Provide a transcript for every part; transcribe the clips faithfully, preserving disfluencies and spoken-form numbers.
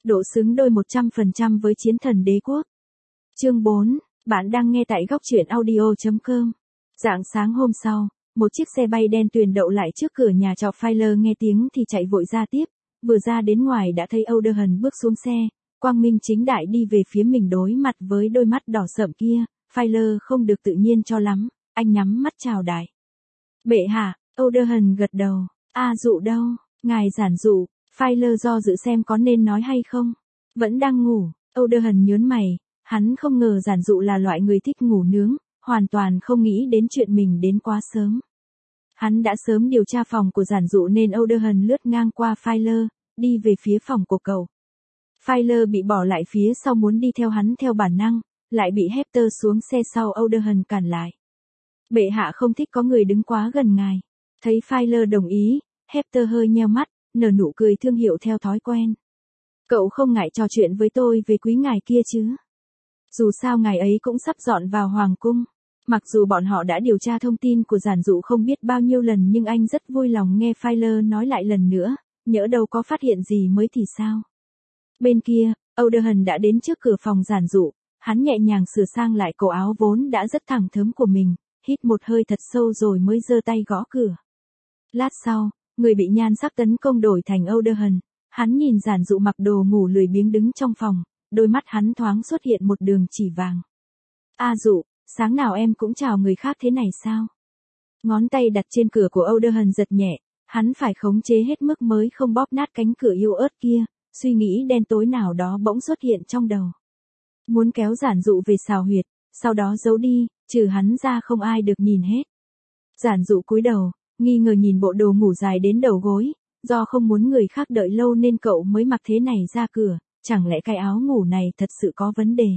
độ xứng đôi một trăm phần trăm với chiến thần đế quốc. Chương bốn, bạn đang nghe tại góc truyện audio chấm com. Rạng sáng hôm sau, một chiếc xe bay đen tuyền đậu lại trước cửa nhà trọ Filer, nghe tiếng thì chạy vội ra tiếp, vừa ra đến ngoài đã thấy Alderaan bước xuống xe, quang minh chính đại đi về phía mình đối mặt với đôi mắt đỏ sậm kia. Filer không được tự nhiên cho lắm, anh nhắm mắt chào đại. Bệ hạ, Alderaan gật đầu. A dụ đâu, ngài giản dụ. Filer do dự xem có nên nói hay không. Vẫn đang ngủ. Alderaan nhớn mày, hắn không ngờ giản dụ là loại người thích ngủ nướng, hoàn toàn không nghĩ đến chuyện mình đến quá sớm. Hắn đã sớm điều tra phòng của giản dụ nên Alderaan lướt ngang qua Filer, đi về phía phòng của cậu. Filer bị bỏ lại phía sau muốn đi theo hắn theo bản năng, lại bị Hector xuống xe sau Alderaan cản lại. Bệ hạ không thích có người đứng quá gần ngài. Thấy Filer đồng ý, Hector hơi nheo mắt, nở nụ cười thương hiệu theo thói quen. Cậu không ngại trò chuyện với tôi về quý ngài kia chứ? Dù sao ngài ấy cũng sắp dọn vào hoàng cung. Mặc dù bọn họ đã điều tra thông tin của giản dụ không biết bao nhiêu lần nhưng anh rất vui lòng nghe Filer nói lại lần nữa, nhỡ đâu có phát hiện gì mới thì sao. Bên kia, Alderaan đã đến trước cửa phòng giản dụ, hắn nhẹ nhàng sửa sang lại cổ áo vốn đã rất thẳng thớm của mình, hít một hơi thật sâu rồi mới giơ tay gõ cửa. Lát sau, người bị nhan sắc tấn công đổi thành Alderaan, hắn nhìn giản dụ mặc đồ ngủ lười biếng đứng trong phòng, đôi mắt hắn thoáng xuất hiện một đường chỉ vàng. A dụ, sáng nào em cũng chào người khác thế này sao? Ngón tay đặt trên cửa của Alderaan giật nhẹ, hắn phải khống chế hết mức mới không bóp nát cánh cửa yếu ớt kia, suy nghĩ đen tối nào đó bỗng xuất hiện trong đầu. Muốn kéo giản dụ về xào huyệt, sau đó giấu đi, trừ hắn ra không ai được nhìn hết. Giản dụ cúi đầu, nghi ngờ nhìn bộ đồ ngủ dài đến đầu gối, do không muốn người khác đợi lâu nên cậu mới mặc thế này ra cửa, chẳng lẽ cái áo ngủ này thật sự có vấn đề?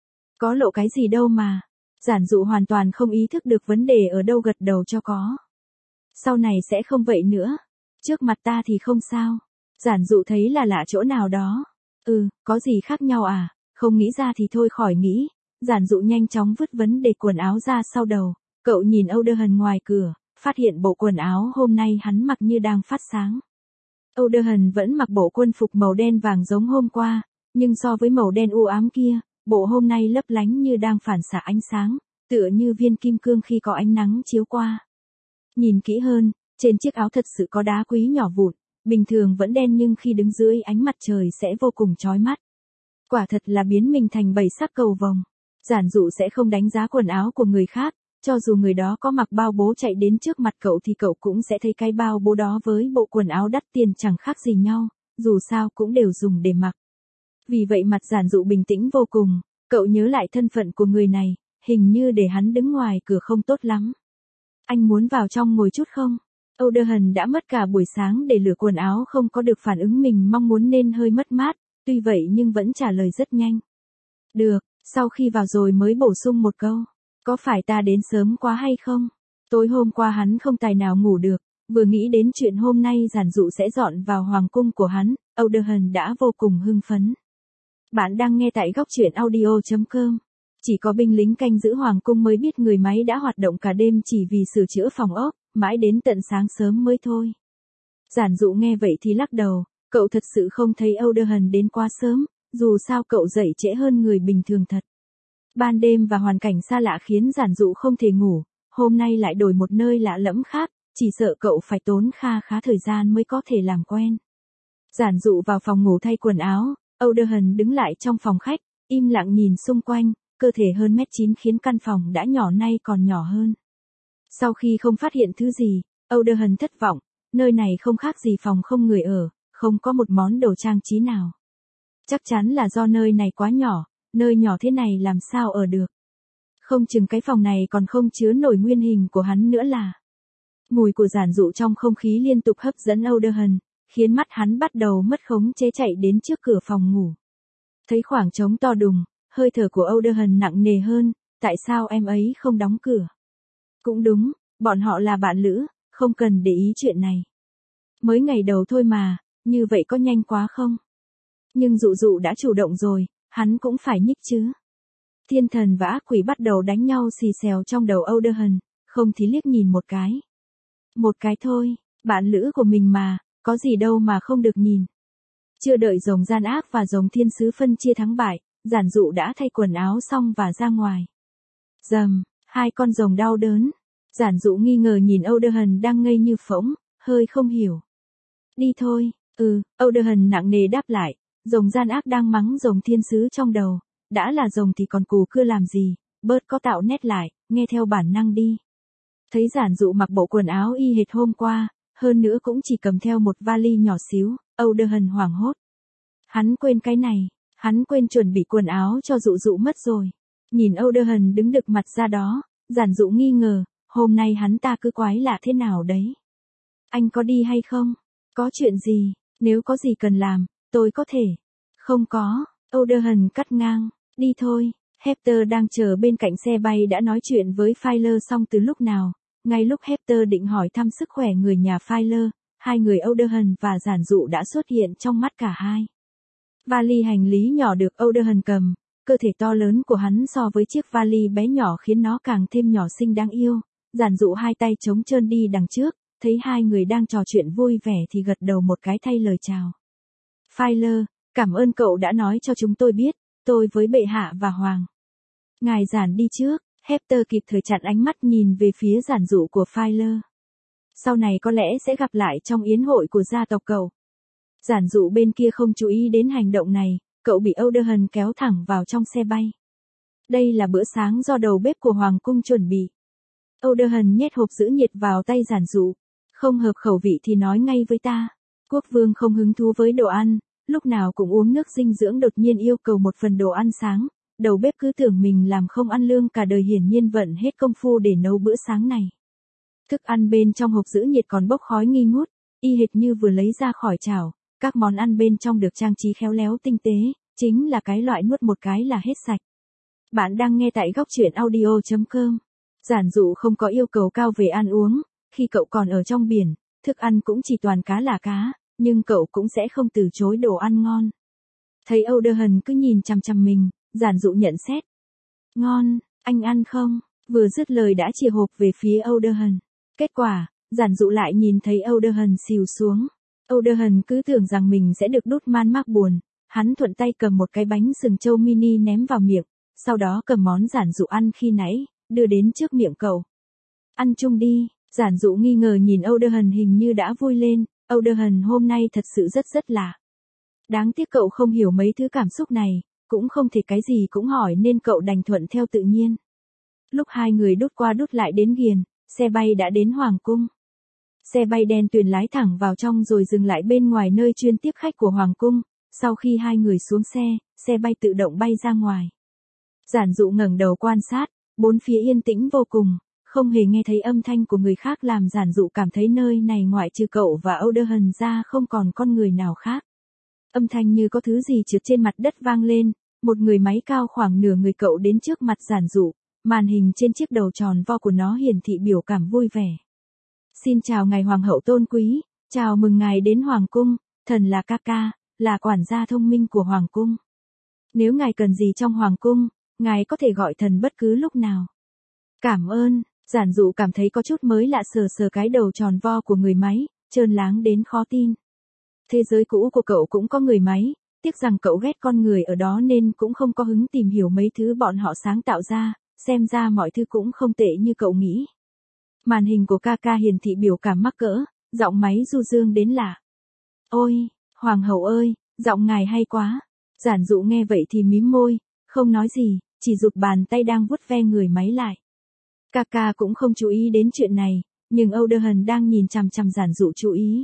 Có lộ cái gì đâu mà. Giản dụ hoàn toàn không ý thức được vấn đề ở đâu, gật đầu cho có. Sau này sẽ không vậy nữa. Trước mặt ta thì không sao. Giản dụ thấy là lạ chỗ nào đó. Ừ, có gì khác nhau à? Không nghĩ ra thì thôi khỏi nghĩ. Giản dụ nhanh chóng vứt vấn đề quần áo ra sau đầu. Cậu nhìn Alderaan ngoài cửa, phát hiện bộ quần áo hôm nay hắn mặc như đang phát sáng. Alderaan vẫn mặc bộ quân phục màu đen vàng giống hôm qua, nhưng so với màu đen u ám kia, bộ hôm nay lấp lánh như đang phản xạ ánh sáng, tựa như viên kim cương khi có ánh nắng chiếu qua. Nhìn kỹ hơn, trên chiếc áo thật sự có đá quý nhỏ vụn, bình thường vẫn đen nhưng khi đứng dưới ánh mặt trời sẽ vô cùng chói mắt. Quả thật là biến mình thành bảy sắc cầu vồng. Giản dụ sẽ không đánh giá quần áo của người khác, cho dù người đó có mặc bao bố chạy đến trước mặt cậu thì cậu cũng sẽ thấy cái bao bố đó với bộ quần áo đắt tiền chẳng khác gì nhau, dù sao cũng đều dùng để mặc. Vì vậy mặt giản dụ bình tĩnh vô cùng, cậu nhớ lại thân phận của người này, hình như để hắn đứng ngoài cửa không tốt lắm. Anh muốn vào trong ngồi chút không? Alderaan đã mất cả buổi sáng để lựa quần áo không có được phản ứng mình mong muốn nên hơi mất mát, tuy vậy nhưng vẫn trả lời rất nhanh. Được, sau khi vào rồi mới bổ sung một câu. Có phải ta đến sớm quá hay không? Tối hôm qua hắn không tài nào ngủ được, vừa nghĩ đến chuyện hôm nay giản dụ sẽ dọn vào hoàng cung của hắn, Alderaan đã vô cùng hưng phấn. Bạn đang nghe tại góc truyện audio chấm com. Chỉ có binh lính canh giữ hoàng cung mới biết người máy đã hoạt động cả đêm chỉ vì sửa chữa phòng ốc, mãi đến tận sáng sớm mới thôi. Giản dụ nghe vậy thì lắc đầu, cậu thật sự không thấy Alderaan đến quá sớm, dù sao cậu dậy trễ hơn người bình thường thật. Ban đêm và hoàn cảnh xa lạ khiến giản dụ không thể ngủ, hôm nay lại đổi một nơi lạ lẫm khác, chỉ sợ cậu phải tốn kha khá thời gian mới có thể làm quen. Giản dụ vào phòng ngủ thay quần áo, Alderaan đứng lại trong phòng khách, im lặng nhìn xung quanh, cơ thể hơn mét chín khiến căn phòng đã nhỏ nay còn nhỏ hơn. Sau khi không phát hiện thứ gì, Alderaan thất vọng, nơi này không khác gì phòng không người ở, không có một món đồ trang trí nào. Chắc chắn là do nơi này quá nhỏ, nơi nhỏ thế này làm sao ở được. Không chừng cái phòng này còn không chứa nổi nguyên hình của hắn nữa là. Mùi của giản dụ trong không khí liên tục hấp dẫn Alderaan, khiến mắt hắn bắt đầu mất khống chế chạy đến trước cửa phòng ngủ. Thấy khoảng trống to đùng, hơi thở của Alderaan nặng nề hơn, tại sao em ấy không đóng cửa? Cũng đúng, bọn họ là bạn lữ, không cần để ý chuyện này. Mới ngày đầu thôi mà, như vậy có nhanh quá không? Nhưng dụ dụ đã chủ động rồi, hắn cũng phải nhích chứ. Thiên thần và ác quỷ bắt đầu đánh nhau xì xèo trong đầu Alderaan, không thì liếc nhìn một cái. Một cái thôi, bạn lữ của mình mà, có gì đâu mà không được nhìn. Chưa đợi rồng gian ác và rồng thiên sứ phân chia thắng bại, giản dụ đã thay quần áo xong và ra ngoài. Dầm, hai con rồng đau đớn. Giản dụ nghi ngờ nhìn Odehan đang ngây như phỗng, hơi không hiểu. Đi thôi, ừ, Odehan nặng nề đáp lại, rồng gian ác đang mắng rồng thiên sứ trong đầu. Đã là rồng thì còn cù cưa làm gì, bớt có tạo nét lại, nghe theo bản năng đi. Thấy giản dụ mặc bộ quần áo y hệt hôm qua, hơn nữa cũng chỉ cầm theo một vali nhỏ xíu, Odehan hoảng hốt. Hắn quên cái này, hắn quên chuẩn bị quần áo cho dụ dụ mất rồi. Nhìn Odehan đứng đực mặt ra đó, giản dụ nghi ngờ, hôm nay hắn ta cứ quái lạ thế nào đấy. Anh có đi hay không? Có chuyện gì? Nếu có gì cần làm, tôi có thể. Không có, Odehan cắt ngang, đi thôi. Hector đang chờ bên cạnh xe bay đã nói chuyện với Filer xong từ lúc nào. Ngay lúc Hector định hỏi thăm sức khỏe người nhà Filer, hai người Odehan và giản dụ đã xuất hiện trong mắt cả hai. Vali hành lý nhỏ được Odehan cầm, cơ thể to lớn của hắn so với chiếc vali bé nhỏ khiến nó càng thêm nhỏ xinh đáng yêu. Giản dụ hai tay trống trơn đi đằng trước, thấy hai người đang trò chuyện vui vẻ thì gật đầu một cái thay lời chào. Filer, cảm ơn cậu đã nói cho chúng tôi biết, tôi với bệ hạ và hoàng. Ngài giản đi trước, Hector kịp thời chặn ánh mắt nhìn về phía giản dụ của Filer. Sau này có lẽ sẽ gặp lại trong yến hội của gia tộc cậu. Giản dụ bên kia không chú ý đến hành động này, cậu bị Odehan kéo thẳng vào trong xe bay. Đây là bữa sáng do đầu bếp của hoàng cung chuẩn bị. Odehan nhét hộp giữ nhiệt vào tay giản dụ. Không hợp khẩu vị thì nói ngay với ta. Quốc vương không hứng thú với đồ ăn, lúc nào cũng uống nước dinh dưỡng đột nhiên yêu cầu một phần đồ ăn sáng. Đầu bếp cứ tưởng mình làm không ăn lương cả đời hiển nhiên vận hết công phu để nấu bữa sáng này. Thức ăn bên trong hộp giữ nhiệt còn bốc khói nghi ngút, y hệt như vừa lấy ra khỏi chảo. Các món ăn bên trong được trang trí khéo léo tinh tế, chính là cái loại nuốt một cái là hết sạch. Bạn đang nghe tại góc truyện audio chấm com. Giản dụ không có yêu cầu cao về ăn uống, khi cậu còn ở trong biển, thức ăn cũng chỉ toàn cá là cá, nhưng cậu cũng sẽ không từ chối đồ ăn ngon. Thấy Odehan cứ nhìn chằm chằm mình, giản dụ nhận xét. Ngon, anh ăn không? Vừa dứt lời đã chìa hộp về phía Odehan. Kết quả, giản dụ lại nhìn thấy Odehan xìu xuống. Odehan cứ tưởng rằng mình sẽ được đút man mác buồn, hắn thuận tay cầm một cái bánh sừng trâu mini ném vào miệng, sau đó cầm món giản dụ ăn khi nãy, đưa đến trước miệng cậu. Ăn chung đi, giản dụ nghi ngờ nhìn Odehan hình như đã vui lên, Odehan hôm nay thật sự rất rất lạ. Đáng tiếc cậu không hiểu mấy thứ cảm xúc này, cũng không thể cái gì cũng hỏi nên cậu đành thuận theo tự nhiên. Lúc hai người đút qua đút lại đến ghiền, xe bay đã đến hoàng cung. Xe bay đen tuyền lái thẳng vào trong rồi dừng lại bên ngoài nơi chuyên tiếp khách của hoàng cung. Sau khi hai người xuống xe, xe bay tự động bay ra ngoài. Giản dụ ngẩng đầu quan sát, bốn phía yên tĩnh vô cùng, không hề nghe thấy âm thanh của người khác làm giản dụ cảm thấy nơi này ngoại trừ cậu và Odehan ra không còn con người nào khác. Âm thanh như có thứ gì trượt trên mặt đất vang lên, một người máy cao khoảng nửa người cậu đến trước mặt giản dụ, màn hình trên chiếc đầu tròn vo của nó hiển thị biểu cảm vui vẻ. Xin chào ngài hoàng hậu tôn quý, chào mừng ngài đến hoàng cung, thần là Kaka, là quản gia thông minh của hoàng cung. Nếu ngài cần gì trong hoàng cung, ngài có thể gọi thần bất cứ lúc nào. Cảm ơn, giản dụ cảm thấy có chút mới lạ sờ sờ cái đầu tròn vo của người máy, trơn láng đến khó tin. Thế giới cũ của cậu cũng có người máy, tiếc rằng cậu ghét con người ở đó nên cũng không có hứng tìm hiểu mấy thứ bọn họ sáng tạo ra, xem ra mọi thứ cũng không tệ như cậu nghĩ. Màn hình của Kaka hiển thị biểu cảm mắc cỡ, giọng máy du dương đến lạ. Ôi, hoàng hậu ơi, giọng ngài hay quá. Giản dụ nghe vậy thì mím môi, không nói gì, chỉ giục bàn tay đang vuốt ve người máy lại. Kaka cũng không chú ý đến chuyện này, nhưng Odehan đang nhìn chằm chằm giản dụ chú ý.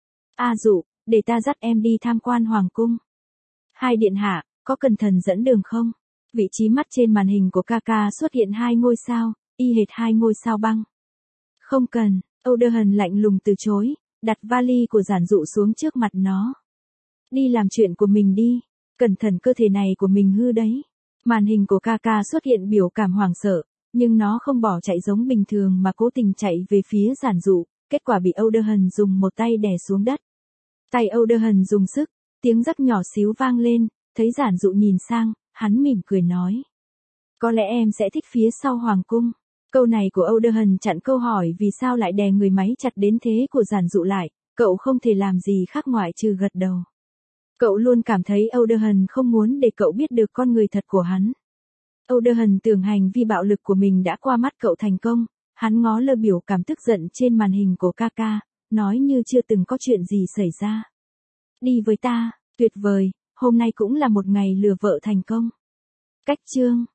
A dụ, để ta dắt em đi tham quan hoàng cung. Hai điện hạ, có cần thần dẫn đường không? Vị trí mắt trên màn hình của Kaka xuất hiện hai ngôi sao, y hệt hai ngôi sao băng. Không cần, Odehan lạnh lùng từ chối, đặt vali của giản dụ xuống trước mặt nó. Đi làm chuyện của mình đi, cẩn thận cơ thể này của mình hư đấy. Màn hình của Kaka xuất hiện biểu cảm hoảng sợ, nhưng nó không bỏ chạy giống bình thường mà cố tình chạy về phía giản dụ, kết quả bị Odehan dùng một tay đè xuống đất. Tay Odehan dùng sức, tiếng rắc nhỏ xíu vang lên, thấy giản dụ nhìn sang, hắn mỉm cười nói. Có lẽ em sẽ thích phía sau hoàng cung. Câu này của Odehan chặn câu hỏi vì sao lại đè người máy chặt đến thế của giản dụ lại, cậu không thể làm gì khác ngoại trừ gật đầu. Cậu luôn cảm thấy Odehan không muốn để cậu biết được con người thật của hắn. Odehan tưởng hành vi bạo lực của mình đã qua mắt cậu thành công, hắn ngó lơ biểu cảm tức giận trên màn hình của Kaka, nói như chưa từng có chuyện gì xảy ra. Đi với ta, tuyệt vời, hôm nay cũng là một ngày lừa vợ thành công. Cách chương